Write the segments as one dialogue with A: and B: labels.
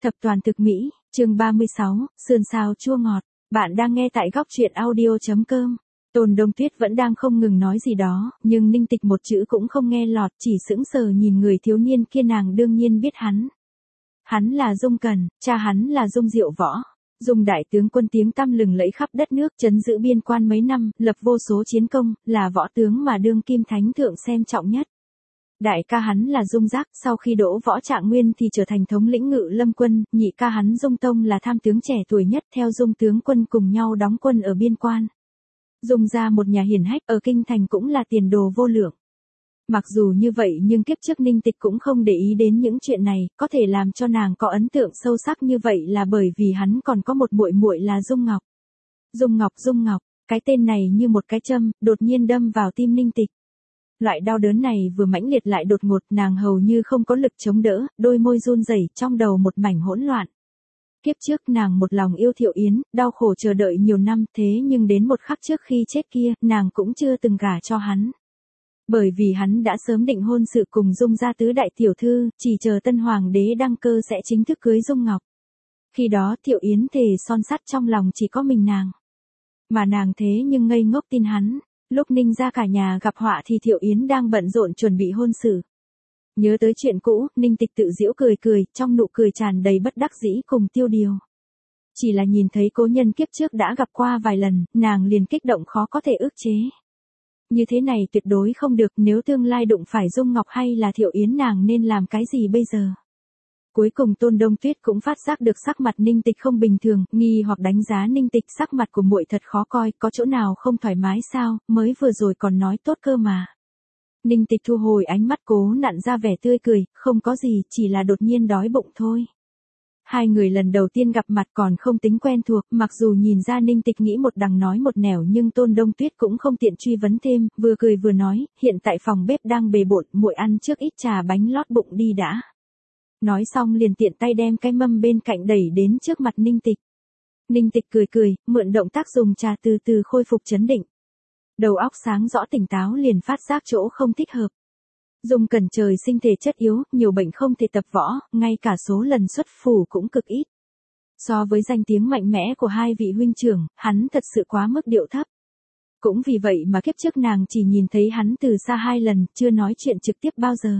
A: Thập toàn thực mỹ, chương 36, sườn xào chua ngọt. Bạn đang nghe tại góc truyện audio.com. Tôn Đông Tuyết vẫn đang không ngừng nói gì đó, nhưng Ninh Tịch một chữ cũng không nghe lọt, chỉ sững sờ nhìn người thiếu niên kia. Nàng đương nhiên biết hắn. Hắn là Dung Cẩn, cha hắn là Dung Diệu Võ. Dung đại tướng quân tiếng tăm lừng lẫy khắp đất nước, trấn giữ biên quan mấy năm, lập vô số chiến công, là võ tướng mà đương kim thánh thượng xem trọng nhất. Đại ca hắn là Dung Giác, sau khi đỗ võ trạng nguyên thì trở thành thống lĩnh Ngự Lâm quân, nhị ca hắn Dung Tông là tham tướng trẻ tuổi nhất, theo Dung tướng quân cùng nhau đóng quân ở biên quan. Dung gia một nhà hiển hách ở kinh thành cũng là tiền đồ vô lượng. Mặc dù như vậy nhưng kiếp trước Ninh Tịch cũng không để ý đến những chuyện này, có thể làm cho nàng có ấn tượng sâu sắc như vậy là bởi vì hắn còn có một muội muội là Dung Ngọc. Dung Ngọc, cái tên này như một cái châm, đột nhiên đâm vào tim Ninh Tịch. Loại đau đớn này vừa mãnh liệt lại đột ngột, nàng hầu như không có lực chống đỡ, đôi môi run rẩy, trong đầu một mảnh hỗn loạn. Kiếp trước nàng một lòng yêu Thiệu Yến, đau khổ chờ đợi nhiều năm, thế nhưng đến một khắc trước khi chết kia, nàng cũng chưa từng gả cho hắn. Bởi vì hắn đã sớm định hôn sự cùng Dung gia tứ đại tiểu thư, chỉ chờ tân hoàng đế đăng cơ sẽ chính thức cưới Dung Ngọc. Khi đó Thiệu Yến thề son sắt trong lòng chỉ có mình nàng. Mà nàng thế nhưng ngây ngốc tin hắn. Lúc Ninh gia cả nhà gặp họa thì Thiệu Yến đang bận rộn chuẩn bị hôn sự. Nhớ tới chuyện cũ, Ninh Tịch tự giễu cười cười, trong nụ cười tràn đầy bất đắc dĩ cùng tiêu điều. Chỉ là nhìn thấy cố nhân kiếp trước đã gặp qua vài lần, nàng liền kích động khó có thể ức chế. Như thế này tuyệt đối không được, nếu tương lai đụng phải Dung Ngọc hay là Thiệu Yến nàng nên làm cái gì bây giờ? Cuối cùng Tôn Đông Tuyết cũng phát giác được sắc mặt Ninh Tịch không bình thường, nghi hoặc đánh giá Ninh Tịch, sắc mặt của muội thật khó coi, có chỗ nào không thoải mái sao, mới vừa rồi còn nói tốt cơ mà. Ninh Tịch thu hồi ánh mắt, cố nặn ra vẻ tươi cười, không có gì, chỉ là đột nhiên đói bụng thôi. Hai người lần đầu tiên gặp mặt còn không tính quen thuộc, mặc dù nhìn ra Ninh Tịch nghĩ một đằng nói một nẻo nhưng Tôn Đông Tuyết cũng không tiện truy vấn thêm, vừa cười vừa nói, hiện tại phòng bếp đang bề bộn, muội ăn trước ít trà bánh lót bụng đi đã. Nói xong liền tiện tay đem cái mâm bên cạnh đẩy đến trước mặt Ninh Tịch. Ninh Tịch cười, mượn động tác dùng trà từ từ khôi phục trấn định. Đầu óc sáng rõ tỉnh táo liền phát giác chỗ không thích hợp. Dung Cẩn trời sinh thể chất yếu, nhiều bệnh không thể tập võ, ngay cả số lần xuất phủ cũng cực ít. So với danh tiếng mạnh mẽ của hai vị huynh trưởng, hắn thật sự quá mức điệu thấp. Cũng vì vậy mà kiếp trước nàng chỉ nhìn thấy hắn từ xa 2 lần, chưa nói chuyện trực tiếp bao giờ.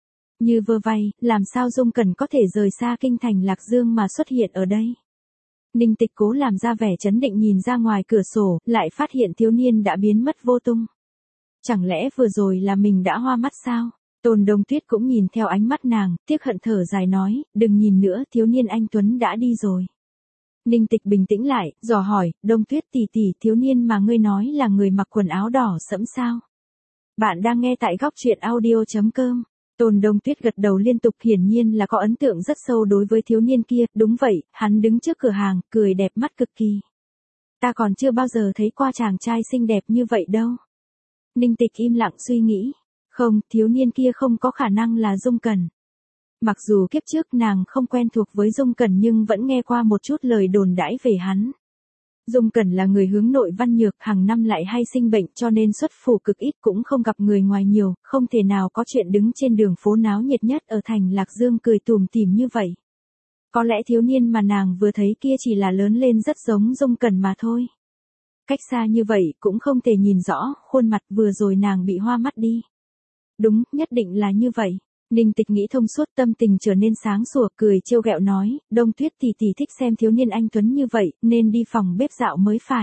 A: Như vơ vay, làm sao Dung Cẩn có thể rời xa kinh thành Lạc Dương mà xuất hiện ở đây? Ninh Tịch cố làm ra vẻ trấn định nhìn ra ngoài cửa sổ, lại phát hiện thiếu niên đã biến mất vô tung. Chẳng lẽ vừa rồi là mình đã hoa mắt sao? Tôn Đông Tuyết cũng nhìn theo ánh mắt nàng, tiếc hận thở dài nói, đừng nhìn nữa, thiếu niên anh Tuấn đã đi rồi. Ninh Tịch bình tĩnh lại, dò hỏi, Đông Tuyết tỷ tỷ, thiếu niên mà ngươi nói là người mặc quần áo đỏ sẫm sao? Bạn đang nghe tại góc truyện audio.com. Tôn Đông Tuyết gật đầu liên tục, hiển nhiên là có ấn tượng rất sâu đối với thiếu niên kia, đúng vậy, hắn đứng trước cửa hàng, cười đẹp mắt cực kỳ. Ta còn chưa bao giờ thấy qua chàng trai xinh đẹp như vậy đâu. Ninh Tịch im lặng suy nghĩ, không, thiếu niên kia không có khả năng là Dung Cẩn. Mặc dù kiếp trước nàng không quen thuộc với Dung Cẩn nhưng vẫn nghe qua một chút lời đồn đãi về hắn. Dung Cẩn là người hướng nội văn nhược, hàng năm lại hay sinh bệnh cho nên xuất phủ cực ít, cũng không gặp người ngoài nhiều, không thể nào có chuyện đứng trên đường phố náo nhiệt nhất ở thành Lạc Dương cười tủm tỉm như vậy. Có lẽ thiếu niên mà nàng vừa thấy kia chỉ là lớn lên rất giống Dung Cẩn mà thôi. Cách xa như vậy cũng không thể nhìn rõ khuôn mặt, vừa rồi nàng bị hoa mắt đi. Đúng, nhất định là như vậy. Ninh Tịch nghĩ thông suốt, tâm tình trở nên sáng sủa, cười trêu ghẹo nói, Đông Tuyết tỷ tỷ thích xem thiếu niên anh tuấn như vậy, nên đi phòng bếp dạo mới phải.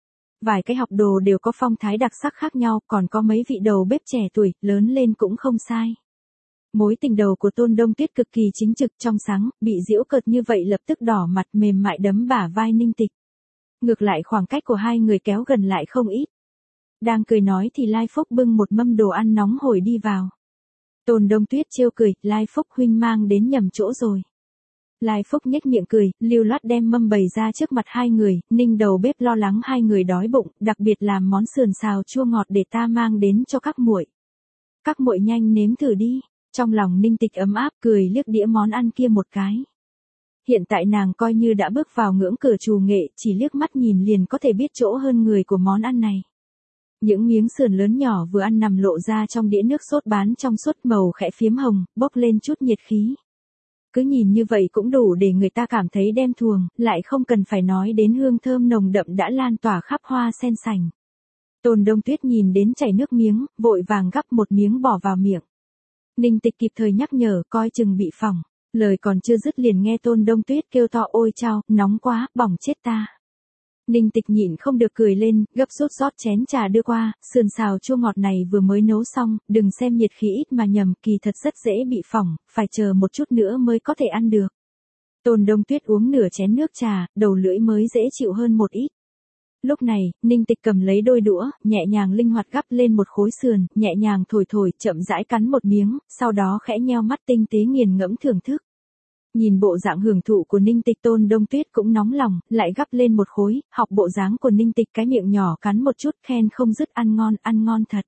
A: Vài cái học đồ đều có phong thái đặc sắc khác nhau, còn có mấy vị đầu bếp trẻ tuổi, lớn lên cũng không sai. Mối tình đầu của Tôn Đông Tuyết cực kỳ chính trực trong sáng, bị giễu cợt như vậy lập tức đỏ mặt, mềm mại đấm bả vai Ninh Tịch. Ngược lại khoảng cách của hai người kéo gần lại không ít. Đang cười nói thì Lai Phúc bưng một mâm đồ ăn nóng hổi đi vào. Tôn Đông Tuyết trêu cười, Lai Phúc huynh mang đến nhầm chỗ rồi. Lai Phúc nhếch miệng cười, lưu loát đem mâm bày ra trước mặt hai người, Ninh đầu bếp lo lắng hai người đói bụng, đặc biệt làm món sườn xào chua ngọt để ta mang đến cho các muội. Các muội nhanh nếm thử đi. Trong lòng Ninh Tịch ấm áp, cười liếc đĩa món ăn kia một cái. Hiện tại nàng coi như đã bước vào ngưỡng cửa trù nghệ, chỉ liếc mắt nhìn liền có thể biết chỗ hơn người của món ăn này. Những miếng sườn lớn nhỏ vừa ăn nằm lộ ra trong đĩa nước sốt bán trong suốt, màu khẽ phiếm hồng, bốc lên chút nhiệt khí. cứ nhìn như vậy cũng đủ để người ta cảm thấy đem thuồng, lại không cần phải nói đến hương thơm nồng đậm đã lan tỏa khắp hoa sen sành. Tôn Đông Tuyết nhìn đến chảy nước miếng, vội vàng gắp một miếng bỏ vào miệng. Ninh Tịch kịp thời nhắc nhở, coi chừng bị phỏng. Lời còn chưa dứt liền nghe Tôn Đông Tuyết kêu to, ôi chao, nóng quá, bỏng chết ta. Ninh Tịch nhịn không được cười lên, gấp rút rót chén trà đưa qua, sườn xào chua ngọt này vừa mới nấu xong, đừng xem nhiệt khí ít mà nhầm, kỳ thật rất dễ bị phỏng, phải chờ một chút nữa mới có thể ăn được. Tôn Đông Tuyết uống nửa chén nước trà, đầu lưỡi mới dễ chịu hơn một ít. Lúc này, Ninh Tịch cầm lấy đôi đũa, nhẹ nhàng linh hoạt gắp lên một khối sườn, nhẹ nhàng thổi thổi, chậm rãi cắn một miếng, sau đó khẽ nheo mắt tinh tế nghiền ngẫm thưởng thức. Nhìn bộ dạng hưởng thụ của Ninh Tịch, Tôn Đông Tuyết cũng nóng lòng, lại gắp lên một khối, học bộ dáng của Ninh Tịch, cái miệng nhỏ cắn một chút, khen không dứt, ăn ngon thật.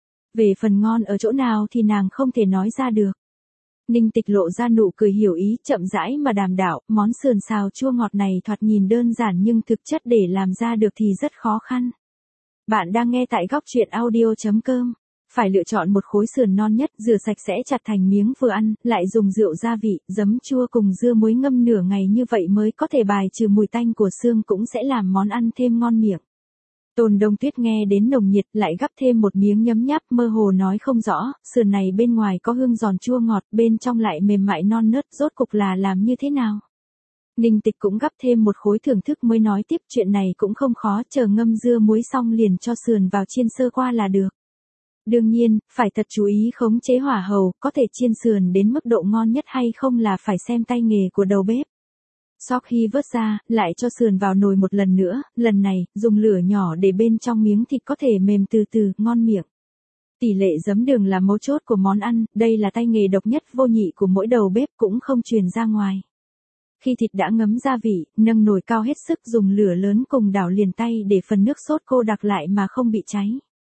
A: Về phần ngon ở chỗ nào thì nàng không thể nói ra được. Ninh Tịch lộ ra nụ cười hiểu ý, chậm rãi mà đàm đạo, món sườn xào chua ngọt này thoạt nhìn đơn giản nhưng thực chất để làm ra được thì rất khó khăn. Bạn đang nghe tại góc truyện audio.com. Phải lựa chọn một khối sườn non nhất, rửa sạch sẽ chặt thành miếng vừa ăn, lại dùng rượu gia vị, giấm chua cùng dưa muối ngâm nửa ngày, như vậy mới có thể bài trừ mùi tanh của xương, cũng sẽ làm món ăn thêm ngon miệng. Tôn Đông Tuyết nghe đến nồng nhiệt, lại gắp thêm một miếng nhấm nháp, mơ hồ nói không rõ, sườn này bên ngoài có hương giòn chua ngọt, bên trong lại mềm mại non nớt, rốt cục là làm như thế nào? Ninh Tịch cũng gắp thêm một khối thưởng thức mới nói tiếp, chuyện này cũng không khó, chờ ngâm dưa muối xong liền cho sườn vào chiên sơ qua là được. Đương nhiên, phải thật chú ý khống chế hỏa hầu, có thể chiên sườn đến mức độ ngon nhất hay không là phải xem tay nghề của đầu bếp. Sau khi vớt ra, lại cho sườn vào nồi một lần nữa, lần này, dùng lửa nhỏ để bên trong miếng thịt có thể mềm từ từ, ngon miệng. Tỷ lệ giấm đường là mấu chốt của món ăn, đây là tay nghề độc nhất vô nhị của mỗi đầu bếp, cũng không truyền ra ngoài. Khi thịt đã ngấm gia vị, nâng nồi cao hết sức, dùng lửa lớn cùng đảo liền tay để phần nước sốt cô đặc lại mà không bị cháy.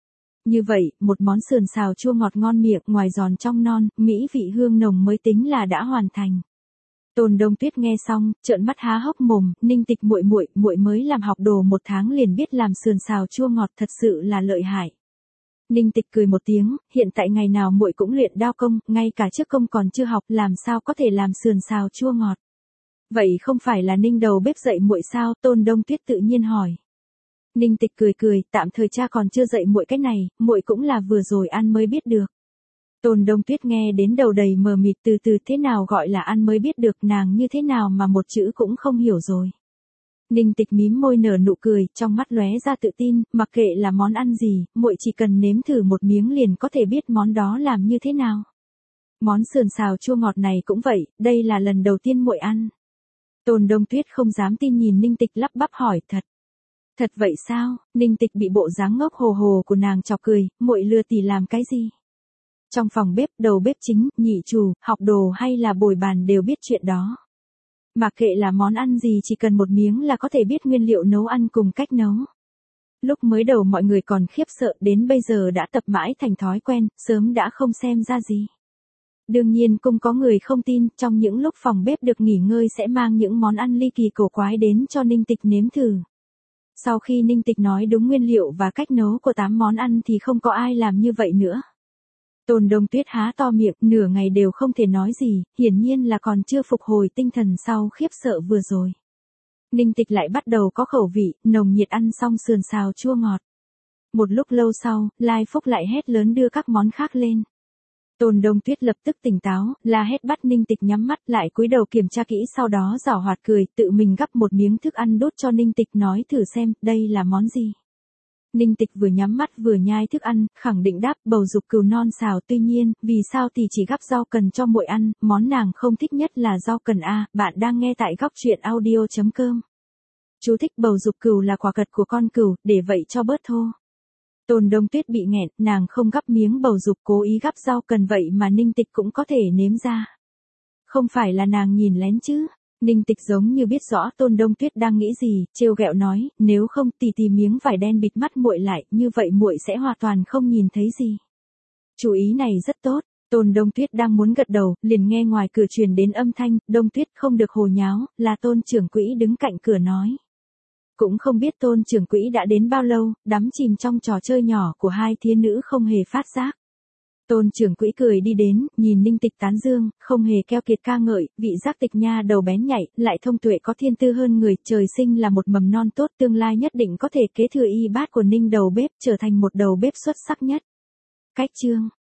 A: Như vậy, một món sườn xào chua ngọt ngon miệng, ngoài giòn trong non, mỹ vị hương nồng mới tính là đã hoàn thành. Tôn Đông Tuyết nghe xong, trợn mắt há hốc mồm, Ninh Tịch muội mới làm học đồ 1 tháng liền biết làm sườn xào chua ngọt, thật sự là lợi hại. Ninh Tịch cười một tiếng, hiện tại ngày nào muội cũng luyện đao công, ngay cả trước công còn chưa học, làm sao có thể làm sườn xào chua ngọt. Vậy không phải là Ninh đầu bếp dạy muội sao? Tôn Đông Tuyết tự nhiên hỏi. Ninh Tịch cười, tạm thời cha còn chưa dạy muội cái này, muội cũng là vừa rồi ăn mới biết được. Tôn Đông Tuyết nghe đến đầu đầy mờ mịt, từ thế nào gọi là ăn mới biết được, nàng như thế nào mà một chữ cũng không hiểu rồi. Ninh Tịch mím môi nở nụ cười, trong mắt lóe ra tự tin, mặc kệ là món ăn gì, muội chỉ cần nếm thử một miếng liền có thể biết món đó làm như thế nào. Món sườn xào chua ngọt này cũng vậy, đây là lần đầu tiên muội ăn. Tôn Đông Tuyết không dám tin nhìn Ninh Tịch, lắp bắp hỏi, thật. Thật vậy sao? Ninh Tịch bị bộ dáng ngốc hồ hồ của nàng chọc cười, muội lừa tỷ làm cái gì? Trong phòng bếp, đầu bếp chính, nhị chủ, học đồ hay là bồi bàn đều biết chuyện đó. Mặc kệ là món ăn gì, chỉ cần một miếng là có thể biết nguyên liệu nấu ăn cùng cách nấu. Lúc mới đầu mọi người còn khiếp sợ, đến bây giờ đã tập mãi thành thói quen, sớm đã không xem ra gì. Đương nhiên cũng có người không tin, trong những lúc phòng bếp được nghỉ ngơi sẽ mang những món ăn ly kỳ cổ quái đến cho Ninh Tịch nếm thử. Sau khi Ninh Tịch nói đúng nguyên liệu và cách nấu của 8 món ăn thì không có ai làm như vậy nữa. Tôn Đông Tuyết há to miệng, nửa ngày đều không thể nói gì, hiển nhiên là còn chưa phục hồi tinh thần sau khiếp sợ vừa rồi. Ninh Tịch lại bắt đầu có khẩu vị, nồng nhiệt ăn xong sườn xào chua ngọt. Một lúc lâu sau, Lai Phúc lại hét lớn đưa các món khác lên. Tôn Đông Tuyết lập tức tỉnh táo, la hét bắt Ninh Tịch nhắm mắt lại, cúi đầu kiểm tra kỹ, sau đó giảo hoạt cười, tự mình gắp một miếng thức ăn đút cho Ninh Tịch, nói thử xem, đây là món gì. Ninh Tịch vừa nhắm mắt vừa nhai thức ăn, khẳng định đáp, bầu dục cừu non xào, tuy nhiên, vì sao thì chỉ gắp rau cần cho muội ăn, món nàng không thích nhất là rau cần a. Bạn đang nghe tại góc truyện audio.com. Chú thích, bầu dục cừu là quả cật của con cừu, để vậy cho bớt thô. Tôn Đông Tuyết bị nghẹn, nàng không gắp miếng bầu dục, cố ý gắp rau cần, vậy mà Ninh Tịch cũng có thể nếm ra. Không phải là nàng nhìn lén chứ? Ninh Tịch giống như biết rõ Tôn Đông Tuyết đang nghĩ gì, trêu ghẹo nói, nếu không tỷ miếng vải đen bịt mắt muội lại, như vậy muội sẽ hoàn toàn không nhìn thấy gì. Chủ ý này rất tốt. Tôn Đông Tuyết đang muốn gật đầu, liền nghe ngoài cửa truyền đến âm thanh, Đông Tuyết không được hồ nháo, là Tôn trưởng quỹ đứng cạnh cửa nói. Cũng không biết Tôn trưởng quỹ đã đến bao lâu, đắm chìm trong trò chơi nhỏ của hai thía nữ không hề phát giác. Tôn trưởng quỹ cười đi đến, nhìn Ninh Tịch tán dương, không hề keo kiệt ca ngợi, vị Giác Tịch nha đầu bén nhạy, lại thông tuệ có thiên tư hơn người, trời sinh là một mầm non tốt, tương lai nhất định có thể kế thừa y bát của Ninh đầu bếp, trở thành một đầu bếp xuất sắc nhất. Cách chương